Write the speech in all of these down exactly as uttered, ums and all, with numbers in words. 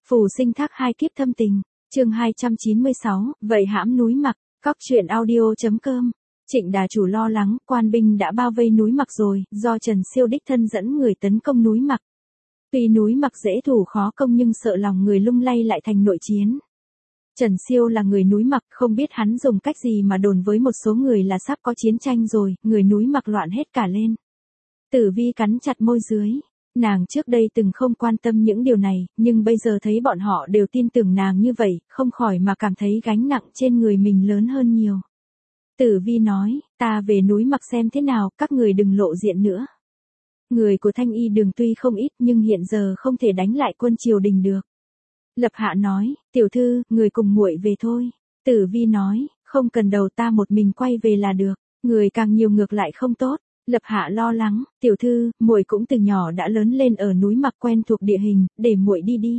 Phù sinh thác hai kiếp thâm tình, chương hai trăm chín mươi sáu, vậy hãm núi Mặc, cóc truyện audio.com. Trịnh đà chủ lo lắng, quan binh đã bao vây núi Mặc rồi, do Trần Siêu đích thân dẫn người tấn công núi Mặc. Tuy núi Mặc dễ thủ khó công nhưng sợ lòng người lung lay lại thành nội chiến. Trần Siêu là người núi Mặc, không biết hắn dùng cách gì mà đồn với một số người là sắp có chiến tranh rồi, người núi Mặc loạn hết cả lên. Tử Vi cắn chặt môi dưới. Nàng trước đây từng không quan tâm những điều này, nhưng bây giờ thấy bọn họ đều tin tưởng nàng như vậy, không khỏi mà cảm thấy gánh nặng trên người mình lớn hơn nhiều. Tử Vi nói, ta về núi Mặc xem thế nào, các người đừng lộ diện nữa. Người của Thanh Y Đường tuy không ít nhưng hiện giờ không thể đánh lại quân triều đình được. Lập Hạ nói, tiểu thư, người cùng muội về thôi. Tử Vi nói, không cần đâu, ta một mình quay về là được, người càng nhiều ngược lại không tốt. Lập Hạ lo lắng, tiểu thư, muội cũng từ nhỏ đã lớn lên ở núi Mặc quen thuộc địa hình, để muội đi đi.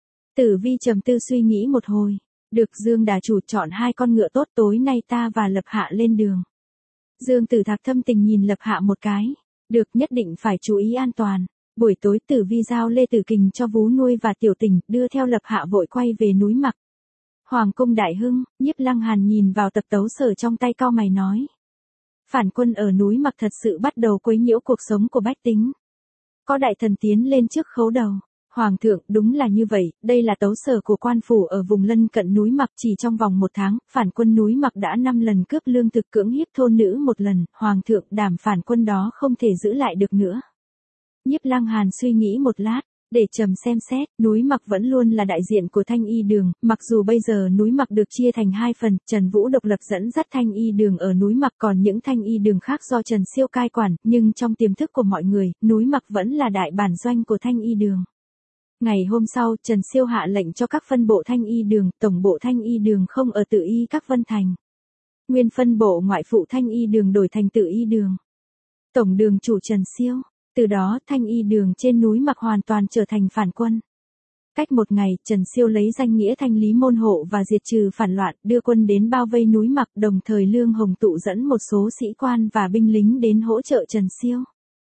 Tử Vi trầm tư suy nghĩ một hồi, được, Dương đà chủ chọn hai con ngựa tốt, tối nay ta và Lập Hạ lên đường. Dương Tử Thạc thâm tình nhìn Lập Hạ một cái, được, nhất định phải chú ý an toàn. Buổi tối Tử Vi giao Lê Tử Kình cho vú nuôi và Tiểu Tình, đưa theo Lập Hạ vội quay về núi Mặc. Hoàng cung Đại Hưng, Nhiếp Lăng Hàn nhìn vào tập tấu sở trong tay cau mày nói. Phản quân ở núi Mặc thật sự bắt đầu quấy nhiễu cuộc sống của bách tính. Có đại thần tiến lên trước khấu đầu. Hoàng thượng, đúng là như vậy, đây là tấu sở của quan phủ ở vùng lân cận núi Mặc, chỉ trong vòng một tháng, phản quân núi Mặc đã năm lần cướp lương thực, cưỡng hiếp thôn nữ một lần, Hoàng thượng đảm phản quân đó không thể giữ lại được nữa. Nhiếp Lăng Hàn suy nghĩ một lát, để trầm xem xét, núi Mặc vẫn luôn là đại diện của Thanh Y Đường, mặc dù bây giờ núi Mặc được chia thành hai phần, Trần Vũ độc lập dẫn dắt Thanh Y Đường ở núi Mặc, còn những Thanh Y Đường khác do Trần Siêu cai quản, nhưng trong tiềm thức của mọi người, núi Mặc vẫn là đại bản doanh của Thanh Y Đường. Ngày hôm sau, Trần Siêu hạ lệnh cho các phân bộ Thanh Y Đường, tổng bộ Thanh Y Đường không ở Tự Y các Vân Thành. Nguyên phân bộ ngoại phụ Thanh Y Đường đổi thành Tự Y Đường. Tổng đường chủ Trần Siêu. Từ đó Thanh Y Đường trên núi Mặc hoàn toàn trở thành phản quân. Cách một ngày, Trần Siêu lấy danh nghĩa thanh lý môn hộ và diệt trừ phản loạn, đưa quân đến bao vây núi Mặc, đồng thời Lương Hồng Tụ dẫn một số sĩ quan và binh lính đến hỗ trợ Trần Siêu.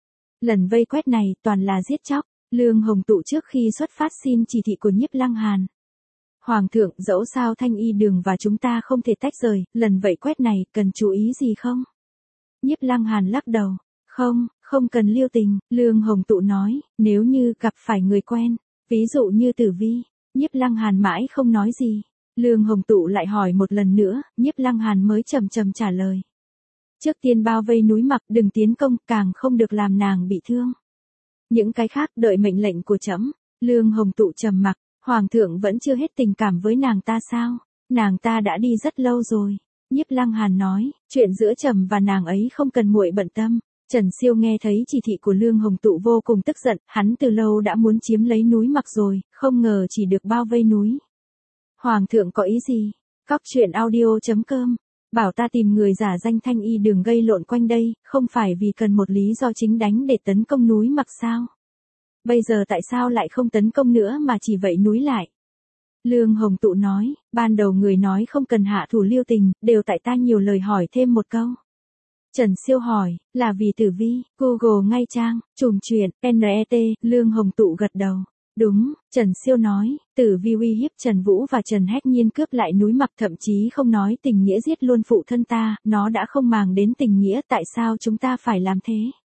Lần vây quét này toàn là giết chóc, Lương Hồng Tụ trước khi xuất phát xin chỉ thị của Nhiếp Lăng Hàn. Hoàng thượng, dẫu sao Thanh Y Đường và chúng ta không thể tách rời, lần vây quét này cần chú ý gì không? Nhiếp Lăng Hàn lắc đầu. Không, không cần liêu tình, Lương Hồng Tụ nói, nếu như gặp phải người quen, ví dụ như Tử Vi. Nhiếp Lăng Hàn mãi không nói gì. Lương Hồng Tụ lại hỏi một lần nữa, Nhiếp Lăng Hàn mới trầm trầm trả lời. Trước tiên bao vây núi Mặc, đừng tiến công, càng không được làm nàng bị thương. Những cái khác đợi mệnh lệnh của trẫm. Lương Hồng Tụ trầm mặc, Hoàng thượng vẫn chưa hết tình cảm với nàng ta sao? Nàng ta đã đi rất lâu rồi. Nhiếp Lăng Hàn nói, chuyện giữa trẫm và nàng ấy không cần muội bận tâm. Trần Siêu nghe thấy chỉ thị của Lương Hồng Tụ vô cùng tức giận, hắn từ lâu đã muốn chiếm lấy núi Mặc rồi, không ngờ chỉ được bao vây núi. Hoàng thượng có ý gì? Cóc truyện audio.com. Bảo ta tìm người giả danh Thanh Y Đường gây lộn quanh đây, không phải vì cần một lý do chính đánh để tấn công núi Mặc sao? Bây giờ tại sao lại không tấn công nữa mà chỉ vậy núi lại? Lương Hồng Tụ nói, ban đầu người nói không cần hạ thủ liêu tình, đều tại ta nhiều lời hỏi thêm một câu. Trần Siêu hỏi, là vì Tử Vi, Google ngay trang, trùm truyện, en e tê, Lương Hồng Tụ gật đầu. Đúng, Trần Siêu nói, Tử Vi uy hiếp Trần Vũ và Trần Hách Nhiên cướp lại núi Mặc, thậm chí không nói tình nghĩa giết luôn phụ thân ta, nó đã không màng đến tình nghĩa, tại sao chúng ta phải làm thế?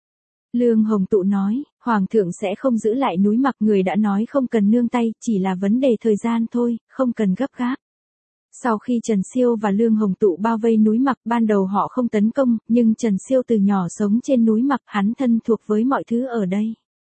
Lương Hồng Tụ nói, Hoàng thượng sẽ không giữ lại núi Mặc, người đã nói không cần nương tay, chỉ là vấn đề thời gian thôi, không cần gấp gáp. Sau khi Trần Siêu và Lương Hồng Tụ bao vây núi Mặc, ban đầu họ không tấn công, nhưng Trần Siêu từ nhỏ sống trên núi Mặc, hắn thân thuộc với mọi thứ ở đây.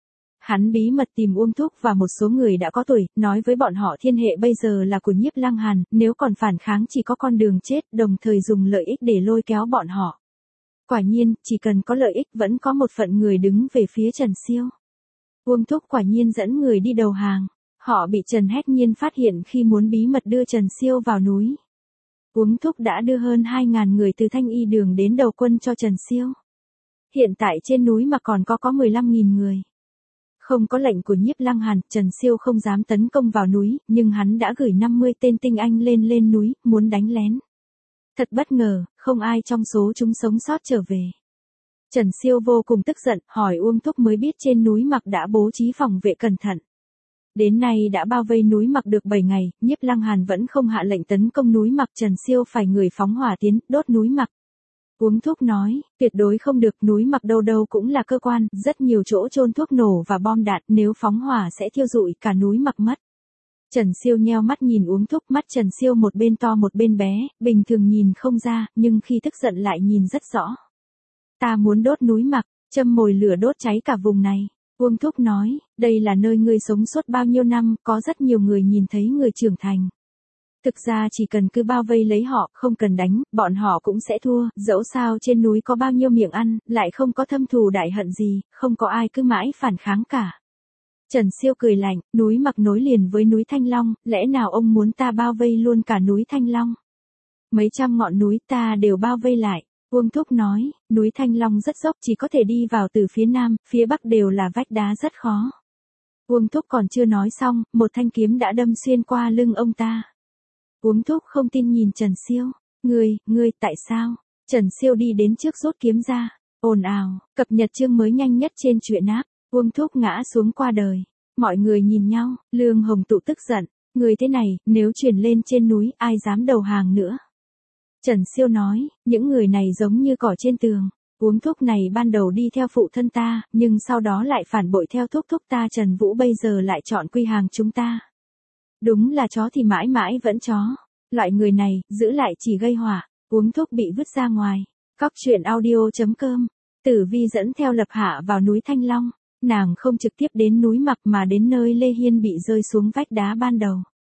Hắn bí mật tìm Uông Thúc và một số người đã có tuổi, nói với bọn họ thiên hệ bây giờ là của Nhiếp Lăng Hàn, nếu còn phản kháng chỉ có con đường chết, đồng thời dùng lợi ích để lôi kéo bọn họ. Quả nhiên, chỉ cần có lợi ích vẫn có một phận người đứng về phía Trần Siêu. Uông Thúc quả nhiên dẫn người đi đầu hàng. Họ bị Trần Hách Nhiên phát hiện khi muốn bí mật đưa Trần Siêu vào núi. Uông Thúc đã đưa hơn hai nghìn người từ Thanh Y Đường đến đầu quân cho Trần Siêu. Hiện tại trên núi mà còn có có mười lăm nghìn người. Không có lệnh của Nhiếp Lăng Hàn, Trần Siêu không dám tấn công vào núi, nhưng hắn đã gửi năm mươi tên tinh anh lên lên núi, muốn đánh lén. Thật bất ngờ, không ai trong số chúng sống sót trở về. Trần Siêu vô cùng tức giận, hỏi Uông Thúc mới biết trên núi Mặc đã bố trí phòng vệ cẩn thận. Đến nay đã bao vây núi Mặc được bảy ngày, Nhiếp Lăng Hàn vẫn không hạ lệnh tấn công núi Mặc, Trần Siêu phải người phóng hỏa tiến, đốt núi Mặc. Uống thuốc nói, tuyệt đối không được, núi Mặc đâu đâu cũng là cơ quan, rất nhiều chỗ chôn thuốc nổ và bom đạn, nếu phóng hỏa sẽ thiêu rụi cả núi Mặc mất. Trần Siêu nheo mắt nhìn Uống Thúc, mắt Trần Siêu một bên to một bên bé, bình thường nhìn không ra, nhưng khi tức giận lại nhìn rất rõ. Ta muốn đốt núi Mặc, châm mồi lửa đốt cháy cả vùng này. Uông Thúc nói, đây là nơi ngươi sống suốt bao nhiêu năm, có rất nhiều người nhìn thấy người trưởng thành. Thực ra chỉ cần cứ bao vây lấy họ, không cần đánh, bọn họ cũng sẽ thua, dẫu sao trên núi có bao nhiêu miệng ăn, lại không có thâm thù đại hận gì, không có ai cứ mãi phản kháng cả. Trần Siêu cười lạnh, núi Mặc nối liền với núi Thanh Long, lẽ nào ông muốn ta bao vây luôn cả núi Thanh Long? Mấy trăm ngọn núi ta đều bao vây lại. Uông Thúc nói, núi Thanh Long rất dốc, chỉ có thể đi vào từ phía nam, phía bắc đều là vách đá rất khó. Uông Thúc còn chưa nói xong, một thanh kiếm đã đâm xuyên qua lưng ông ta. Uông Thúc không tin nhìn Trần Siêu, ngươi, ngươi, tại sao? Trần Siêu đi đến trước rút kiếm ra, ồn ào, cập nhật chương mới nhanh nhất trên truyện app. Uông Thúc ngã xuống qua đời. Mọi người nhìn nhau, Lương Hồng Tụ tức giận, người thế này, nếu chuyển lên trên núi, ai dám đầu hàng nữa? Trần Siêu nói, những người này giống như cỏ trên tường. Uống Thúc này ban đầu đi theo phụ thân ta, nhưng sau đó lại phản bội theo thúc thúc ta Trần Vũ, bây giờ lại chọn quy hàng chúng ta. Đúng là chó thì mãi mãi vẫn chó. Loại người này, giữ lại chỉ gây họa. Uống Thúc bị vứt ra ngoài. Cóc truyện audio chấm com. Tử Vi dẫn theo Lập Hạ vào núi Thanh Long. Nàng không trực tiếp đến núi Mặc mà đến nơi Lê Hiên bị rơi xuống vách đá ban đầu.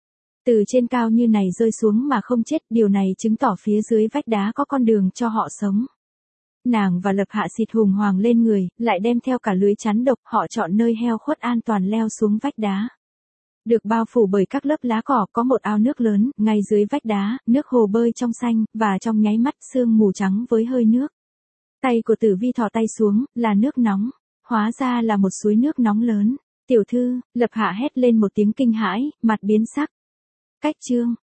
Từ trên cao như này rơi xuống mà không chết, điều này chứng tỏ phía dưới vách đá có con đường cho họ sống. Nàng và Lập Hạ xịt hùng hoàng lên người, lại đem theo cả lưới chắn độc, họ chọn nơi heo khuất an toàn leo xuống vách đá. Được bao phủ bởi các lớp lá cỏ, có một ao nước lớn, ngay dưới vách đá, nước hồ bơi trong xanh, và trong nháy mắt sương mù trắng với hơi nước. Tay của Tử Vi thò tay xuống, là nước nóng. Hóa ra là một suối nước nóng lớn. Tiểu thư, Lập Hạ hét lên một tiếng kinh hãi, mặt biến sắc. Cách chương